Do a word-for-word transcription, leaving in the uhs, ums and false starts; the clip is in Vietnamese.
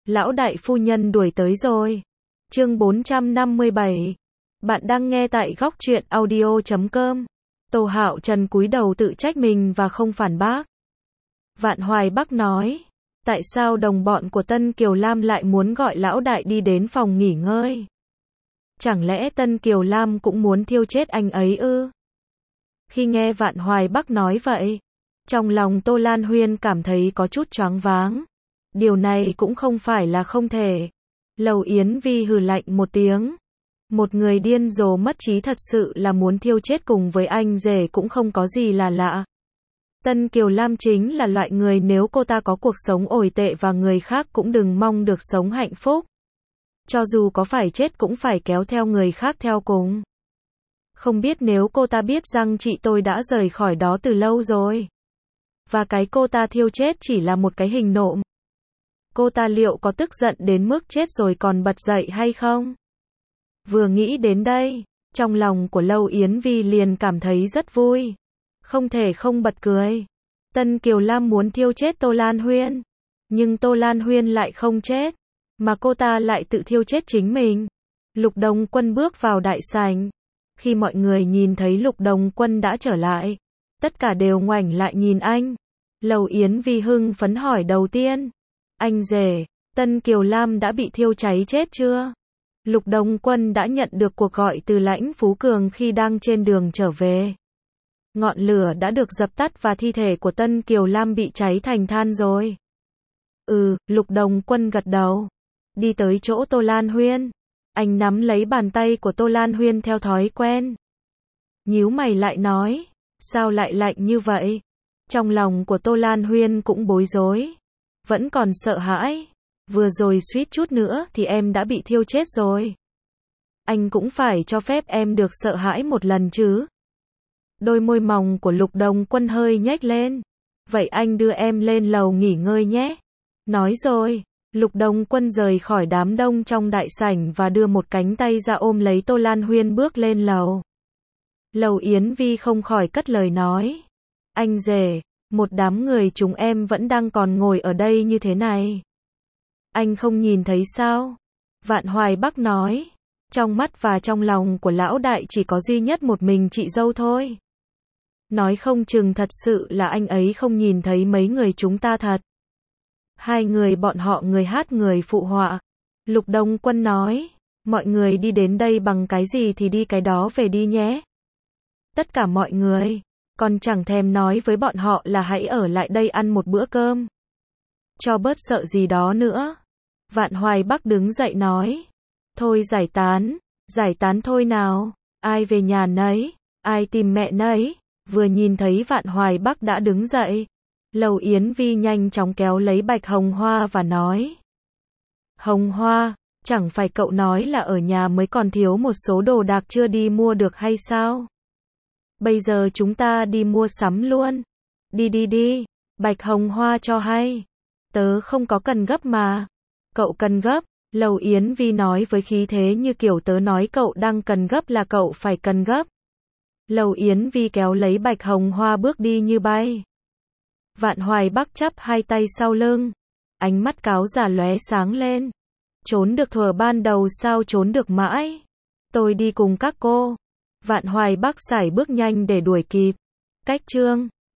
Lão đại phu nhân đuổi tới rồi. Chương bốn trăm năm mươi bảy. Bạn đang nghe tại góc truyện audio chấm com. Tô Hạo Trần cúi đầu tự trách mình và không phản bác. Vạn Hoài Bắc nói, tại sao đồng bọn của Tân Kiều Lam lại muốn gọi lão đại đi đến phòng nghỉ ngơi? Chẳng lẽ Tân Kiều Lam cũng muốn thiêu chết anh ấy ư? Khi nghe Vạn Hoài Bắc nói vậy, trong lòng Tô Lan Huyên cảm thấy có chút choáng váng. Điều này cũng không phải là không thể. Lầu Yến Vi hừ lạnh một tiếng. Một người điên rồ mất trí thật sự là muốn thiêu chết cùng với anh rể cũng không có gì là lạ. Tân Kiều Lam chính là loại người nếu cô ta có cuộc sống tồi tệ và người khác cũng đừng mong được sống hạnh phúc. Cho dù có phải chết cũng phải kéo theo người khác theo cùng. Không biết nếu cô ta biết rằng chị tôi đã rời khỏi đó từ lâu rồi. Và cái cô ta thiêu chết chỉ là một cái hình nộm. Cô ta liệu có tức giận đến mức chết rồi còn bật dậy hay không? Vừa nghĩ đến đây, trong lòng của Lâu Yến Vi liền cảm thấy rất vui. Không thể không bật cười. Tân Kiều Lam muốn thiêu chết Tô Lan Huyên. Nhưng Tô Lan Huyên lại không chết. Mà cô ta lại tự thiêu chết chính mình. Lục Đồng Quân bước vào đại sảnh. Khi mọi người nhìn thấy Lục Đồng Quân đã trở lại, tất cả đều ngoảnh lại nhìn anh. Lầu Yến Vi hưng phấn hỏi đầu tiên. Anh rể, Tân Kiều Lam đã bị thiêu cháy chết chưa? Lục Đồng Quân đã nhận được cuộc gọi từ Lãnh Phú Cường khi đang trên đường trở về. Ngọn lửa đã được dập tắt và thi thể của Tân Kiều Lam bị cháy thành than rồi. Ừ, Lục Đồng Quân gật đầu. Đi tới chỗ Tô Lan Huyên. Anh nắm lấy bàn tay của Tô Lan Huyên theo thói quen. Nhíu mày lại nói, sao lại lạnh như vậy? Trong lòng của Tô Lan Huyên cũng bối rối. Vẫn còn sợ hãi. Vừa rồi suýt chút nữa thì em đã bị thiêu chết rồi. Anh cũng phải cho phép em được sợ hãi một lần chứ. Đôi môi mỏng của Lục Đồng Quân hơi nhếch lên. Vậy anh đưa em lên lầu nghỉ ngơi nhé. Nói rồi, Lục Đồng Quân rời khỏi đám đông trong đại sảnh và đưa một cánh tay ra ôm lấy Tô Lan Huyên bước lên lầu. Lầu Yến Vi không khỏi cất lời nói. Anh rể, một đám người chúng em vẫn đang còn ngồi ở đây như thế này. Anh không nhìn thấy sao? Vạn Hoài Bắc nói. Trong mắt và trong lòng của lão đại chỉ có duy nhất một mình chị dâu thôi. Nói không chừng thật sự là anh ấy không nhìn thấy mấy người chúng ta thật. Hai người bọn họ người hát người phụ họa. Lục Đồng Quân nói. Mọi người đi đến đây bằng cái gì thì đi cái đó về đi nhé. Tất cả mọi người. Còn chẳng thèm nói với bọn họ là hãy ở lại đây ăn một bữa cơm. Cho bớt sợ gì đó nữa. Vạn Hoài Bắc đứng dậy nói. Thôi giải tán, giải tán thôi nào. Ai về nhà nấy, ai tìm mẹ nấy. Vừa nhìn thấy Vạn Hoài Bắc đã đứng dậy. Lầu Yến Vi nhanh chóng kéo lấy Bạch Hồng Hoa và nói. Hồng Hoa, chẳng phải cậu nói là ở nhà mới còn thiếu một số đồ đạc chưa đi mua được hay sao? Bây giờ chúng ta đi mua sắm luôn. Đi đi đi, Bạch Hồng Hoa cho hay. Tớ không có cần gấp mà. Cậu cần gấp, Lầu Yến Vi nói với khí thế như kiểu tớ nói cậu đang cần gấp là cậu phải cần gấp. Lầu Yến Vi kéo lấy Bạch Hồng Hoa bước đi như bay. Vạn Hoài Bắc chắp hai tay sau lưng. Ánh mắt cáo già lóe sáng lên. Trốn được thuở ban đầu sao trốn được mãi. Tôi đi cùng các cô. Vạn Hoài Bắc sải bước nhanh để đuổi kịp. Cách chương